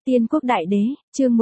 Tiên quốc đại đế, chương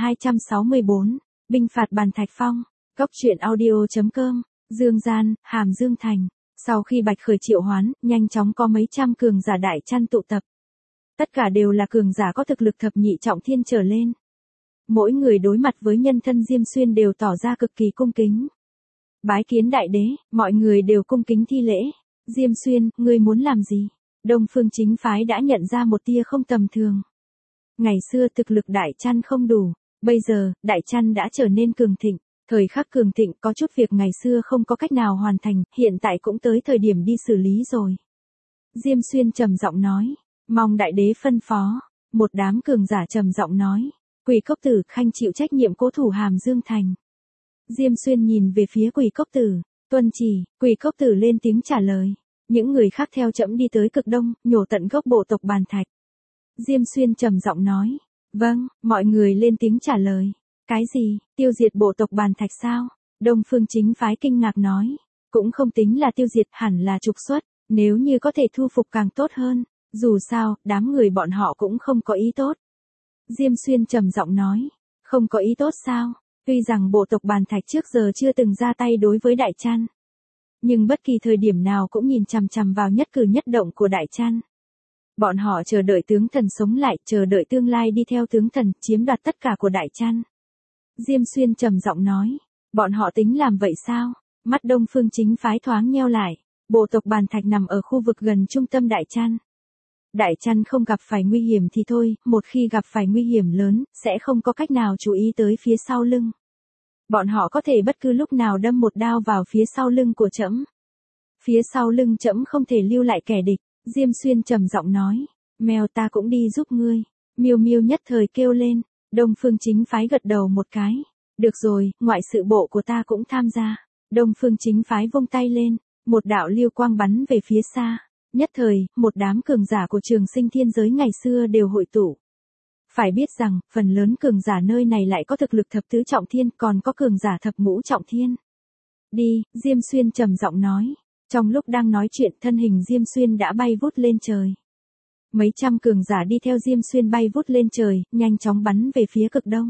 1264, binh phạt Bàn Thạch Phong, Cốc truyện audio.com, Dương Gian, Hàm Dương Thành. Sau khi Bạch Khởi triệu hoán, nhanh chóng có mấy trăm cường giả đại chăn tụ tập. Tất cả đều là cường giả có thực lực thập nhị trọng thiên trở lên. Mỗi người đối mặt với nhân thân Diêm Xuyên đều tỏ ra cực kỳ cung kính. Bái kiến đại đế, mọi người đều cung kính thi lễ. Diêm Xuyên, ngươi muốn làm gì? Đông Phương chính phái đã nhận ra một tia không tầm thường. Ngày xưa thực lực đại chăn không đủ, bây giờ, đại chăn đã trở nên cường thịnh. Thời khắc cường thịnh có chút việc ngày xưa không có cách nào hoàn thành, hiện tại cũng tới thời điểm đi xử lý rồi. Diêm Xuyên trầm giọng nói, mong đại đế phân phó. Một đám cường giả trầm giọng nói, Quỷ Cốc Tử Khanh chịu trách nhiệm cố thủ Hàm Dương Thành. Diêm Xuyên nhìn về phía Quỷ Cốc Tử, tuân chỉ, Quỷ Cốc Tử lên tiếng trả lời. Những người khác theo trẫm đi tới cực đông, nhổ tận gốc bộ tộc Bàn Thạch. Diêm Xuyên trầm giọng nói, vâng, mọi người lên tiếng trả lời. Cái gì, tiêu diệt bộ tộc Bàn Thạch sao? Đông Phương chính phái kinh ngạc nói, cũng không tính là tiêu diệt, hẳn là trục xuất, nếu như có thể thu phục càng tốt hơn, dù sao, đám người bọn họ cũng không có ý tốt. Diêm Xuyên trầm giọng nói, không có ý tốt sao? Tuy rằng bộ tộc Bàn Thạch trước giờ chưa từng ra tay đối với Đại Chăn, nhưng bất kỳ thời điểm nào cũng nhìn chằm chằm vào nhất cử nhất động của Đại Chăn. Bọn họ chờ đợi tướng thần sống lại, chờ đợi tương lai đi theo tướng thần, chiếm đoạt tất cả của Đại Chăn. Diêm Xuyên trầm giọng nói, bọn họ tính làm vậy sao? Mắt Đông Phương chính phái thoáng nheo lại, bộ tộc Bàn Thạch nằm ở khu vực gần trung tâm Đại Chăn. Đại Chăn không gặp phải nguy hiểm thì thôi, một khi gặp phải nguy hiểm lớn, sẽ không có cách nào chú ý tới phía sau lưng. Bọn họ có thể bất cứ lúc nào đâm một đao vào phía sau lưng của trẫm. Phía sau lưng trẫm không thể lưu lại kẻ địch. Diêm Xuyên trầm giọng nói, mèo ta cũng đi giúp ngươi. Miêu Miêu nhất thời kêu lên. Đông Phương chính phái gật đầu một cái. Được rồi, ngoại sự bộ của ta cũng tham gia. Đông Phương chính phái vung tay lên, một đạo lưu quang bắn về phía xa. Nhất thời, một đám cường giả của Trường Sinh thiên giới ngày xưa đều hội tụ. Phải biết rằng, phần lớn cường giả nơi này lại có thực lực thập tứ trọng thiên, còn có cường giả thập ngũ trọng thiên. Đi, Diêm Xuyên trầm giọng nói. Trong lúc đang nói chuyện, thân hình Diêm Xuyên đã bay vút lên trời. Mấy trăm cường giả đi theo Diêm Xuyên bay vút lên trời, nhanh chóng bắn về phía cực đông.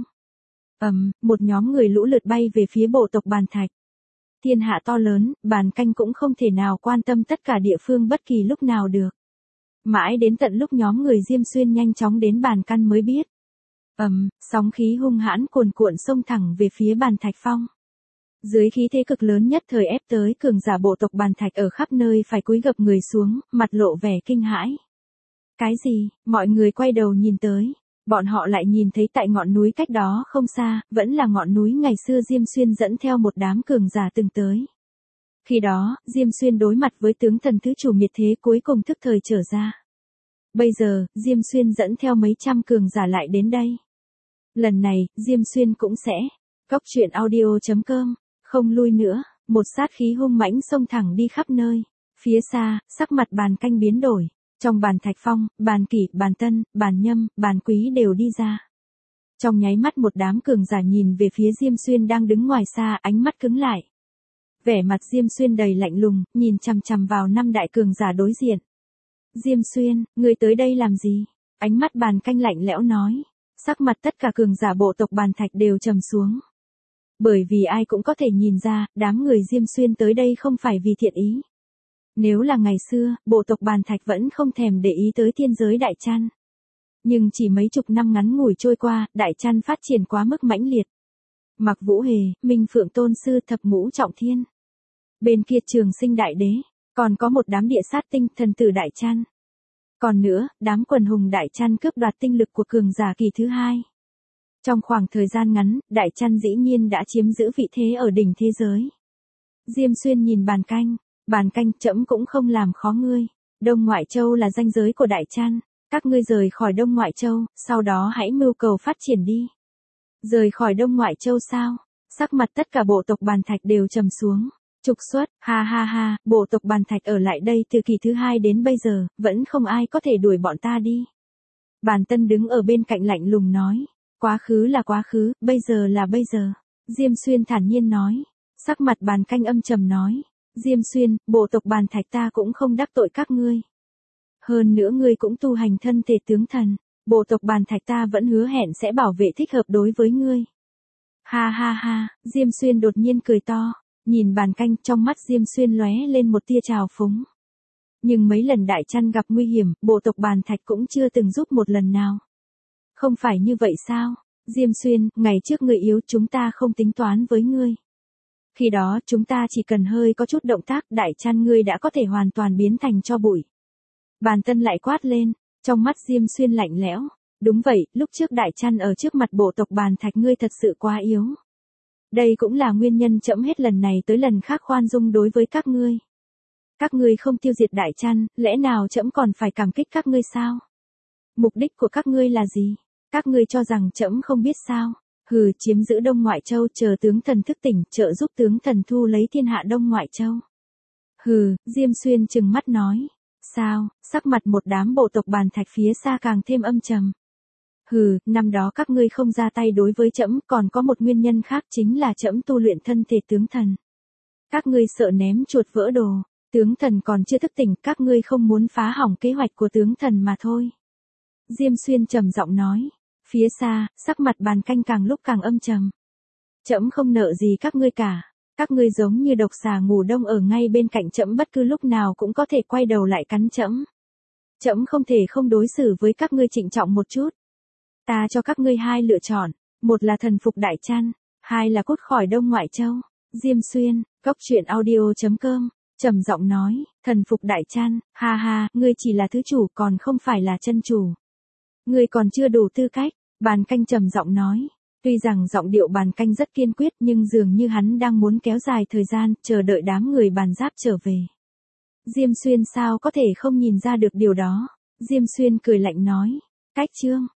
Một nhóm người lũ lượt bay về phía bộ tộc Bàn Thạch. Thiên hạ to lớn, Bàn Canh cũng không thể nào quan tâm tất cả địa phương bất kỳ lúc nào được. Mãi đến tận lúc nhóm người Diêm Xuyên nhanh chóng đến Bàn Căn mới biết. Sóng khí hung hãn cuồn cuộn xông thẳng về phía Bàn Thạch Phong. Dưới khí thế cực lớn nhất thời ép tới, cường giả bộ tộc Bàn Thạch ở khắp nơi phải cúi gập người xuống, mặt lộ vẻ kinh hãi. Cái gì? Mọi người quay đầu nhìn tới. Bọn họ lại nhìn thấy tại ngọn núi cách đó không xa, vẫn là ngọn núi ngày xưa Diêm Xuyên dẫn theo một đám cường giả từng tới. Khi đó, Diêm Xuyên đối mặt với tướng thần thứ chủ miệt thế cuối cùng thức thời trở ra. Bây giờ, Diêm Xuyên dẫn theo mấy trăm cường giả lại đến đây. Lần này, Diêm Xuyên cũng sẽ. Cốc truyện audio.com, không lui nữa, một sát khí hung mãnh xông thẳng đi khắp nơi. Phía xa, sắc mặt Bàn Canh biến đổi. Trong Bàn Thạch Phong, Bàn Kỷ, Bàn Tân, Bàn Nhâm, Bàn Quý đều đi ra. Trong nháy mắt một đám cường giả nhìn về phía Diêm Xuyên đang đứng ngoài xa, ánh mắt cứng lại. Vẻ mặt Diêm Xuyên đầy lạnh lùng, nhìn chằm chằm vào năm đại cường giả đối diện. Diêm Xuyên, ngươi tới đây làm gì? Ánh mắt Bàn Canh lạnh lẽo nói. Sắc mặt tất cả cường giả bộ tộc Bàn Thạch đều trầm xuống. Bởi vì ai cũng có thể nhìn ra, đám người Diêm Xuyên tới đây không phải vì thiện ý. Nếu là ngày xưa, bộ tộc Bàn Thạch vẫn không thèm để ý tới thiên giới Đại Chăn. Nhưng chỉ mấy chục năm ngắn ngủi trôi qua, Đại Chăn phát triển quá mức mãnh liệt. Mặc Vũ Hề, Minh Phượng Tôn Sư thập ngũ trọng thiên. Bên kia Trường Sinh Đại Đế, còn có một đám địa sát tinh thần tử Đại Chăn. Còn nữa, đám quần hùng Đại Chăn cướp đoạt tinh lực của cường giả kỳ thứ hai. Trong khoảng thời gian ngắn, Đại Chăn dĩ nhiên đã chiếm giữ vị thế ở đỉnh thế giới. Diêm Xuyên nhìn Bàn Canh. Bàn Canh, trẫm cũng không làm khó ngươi. Đông Ngoại Châu là ranh giới của Đại Chăn. Các ngươi rời khỏi Đông Ngoại Châu, sau đó hãy mưu cầu phát triển đi. Rời khỏi Đông Ngoại Châu sao? Sắc mặt tất cả bộ tộc Bàn Thạch đều trầm xuống. Trục xuất, ha ha ha, bộ tộc Bàn Thạch ở lại đây từ kỳ thứ hai đến bây giờ, vẫn không ai có thể đuổi bọn ta đi. Bàn Tân đứng ở bên cạnh lạnh lùng nói. Quá khứ là quá khứ, bây giờ là bây giờ. Diêm Xuyên thản nhiên nói. Sắc mặt Bàn Canh âm trầm nói. Diêm Xuyên, bộ tộc Bàn Thạch ta cũng không đắc tội các ngươi. Hơn nữa ngươi cũng tu hành thân thể tướng thần. bộ tộc bàn thạch ta vẫn hứa hẹn sẽ bảo vệ thích hợp đối với ngươi. Ha ha ha, Diêm Xuyên đột nhiên cười to, nhìn bàn canh trong mắt Diêm Xuyên lóe lên một tia trào phúng. Nhưng mấy lần Đại Chăn gặp nguy hiểm, bộ tộc bàn thạch cũng chưa từng giúp một lần nào. Không phải như vậy sao? Diêm Xuyên, ngày trước ngươi yếu chúng ta không tính toán với ngươi. Khi đó chúng ta chỉ cần hơi có chút động tác Đại Chăn ngươi đã có thể hoàn toàn biến thành tro bụi. Bàn Tân lại quát lên, trong mắt Diêm Xuyên lạnh lẽo. Đúng vậy, lúc trước Đại Chăn ở trước mặt bộ tộc bàn thạch ngươi thật sự quá yếu. Đây cũng là nguyên nhân trẫm hết lần này tới lần khác khoan dung đối với các ngươi. Các ngươi không tiêu diệt Đại Chăn, lẽ nào trẫm còn phải cảm kích các ngươi sao? Mục đích của các ngươi là gì? Các ngươi cho rằng trẫm không biết sao? Hừ, chiếm giữ Đông Ngoại Châu chờ tướng thần thức tỉnh, trợ giúp tướng thần thu lấy thiên hạ Đông Ngoại Châu. Hừ, Diêm Xuyên trừng mắt nói. Sao? Sắc mặt một đám bộ tộc bàn thạch phía xa càng thêm âm trầm. Hừ, năm đó các ngươi không ra tay đối với trẫm, còn có một nguyên nhân khác chính là trẫm tu luyện thân thể tướng thần. Các ngươi sợ ném chuột vỡ đồ, tướng thần còn chưa thức tỉnh, các ngươi không muốn phá hỏng kế hoạch của tướng thần mà thôi. Diêm Xuyên trầm giọng nói, phía xa, sắc mặt bàn canh càng lúc càng âm trầm. Trẫm không nợ gì các ngươi cả, các ngươi giống như độc xà ngủ đông ở ngay bên cạnh trẫm bất cứ lúc nào cũng có thể quay đầu lại cắn trẫm. Trẫm không thể không đối xử với các ngươi trịnh trọng một chút. Ta cho các ngươi hai lựa chọn, một là thần phục Đại Chăn, hai là cút khỏi Đông Ngoại Châu. Diêm Xuyên, goctruyện.audio.com, trầm giọng nói, thần phục Đại Chăn, ha ha, ngươi chỉ là thứ chủ còn không phải là chân chủ. Ngươi còn chưa đủ tư cách, bàn canh trầm giọng nói. Tuy rằng giọng điệu bàn canh rất kiên quyết nhưng dường như hắn đang muốn kéo dài thời gian, chờ đợi đám người bàn giáp trở về. Diêm Xuyên sao có thể không nhìn ra được điều đó. Diêm Xuyên cười lạnh nói, cách chương.